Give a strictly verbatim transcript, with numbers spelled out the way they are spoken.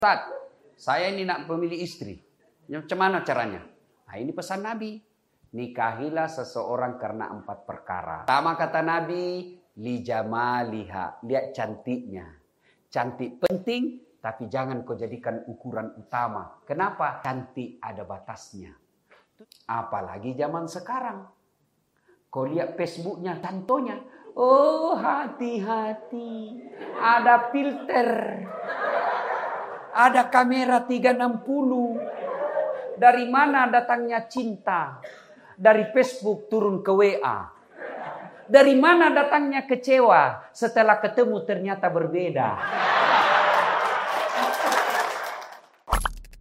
Ustaz, saya ini nak memilih istri. Macam mana caranya? Nah, ini pesan Nabi. Nikahilah seseorang karena empat perkara. Pertama kata Nabi, li jamaliha, lihat cantiknya. Cantik penting, tapi jangan kau jadikan ukuran utama. Kenapa? Cantik ada batasnya. Apalagi zaman sekarang. Kau lihat Facebooknya, contohnya. Oh, hati-hati. Ada filter. Ada kamera tiga enam puluh. Dari mana datangnya cinta? Dari Facebook turun ke W A. Dari mana datangnya kecewa? Setelah ketemu ternyata berbeda.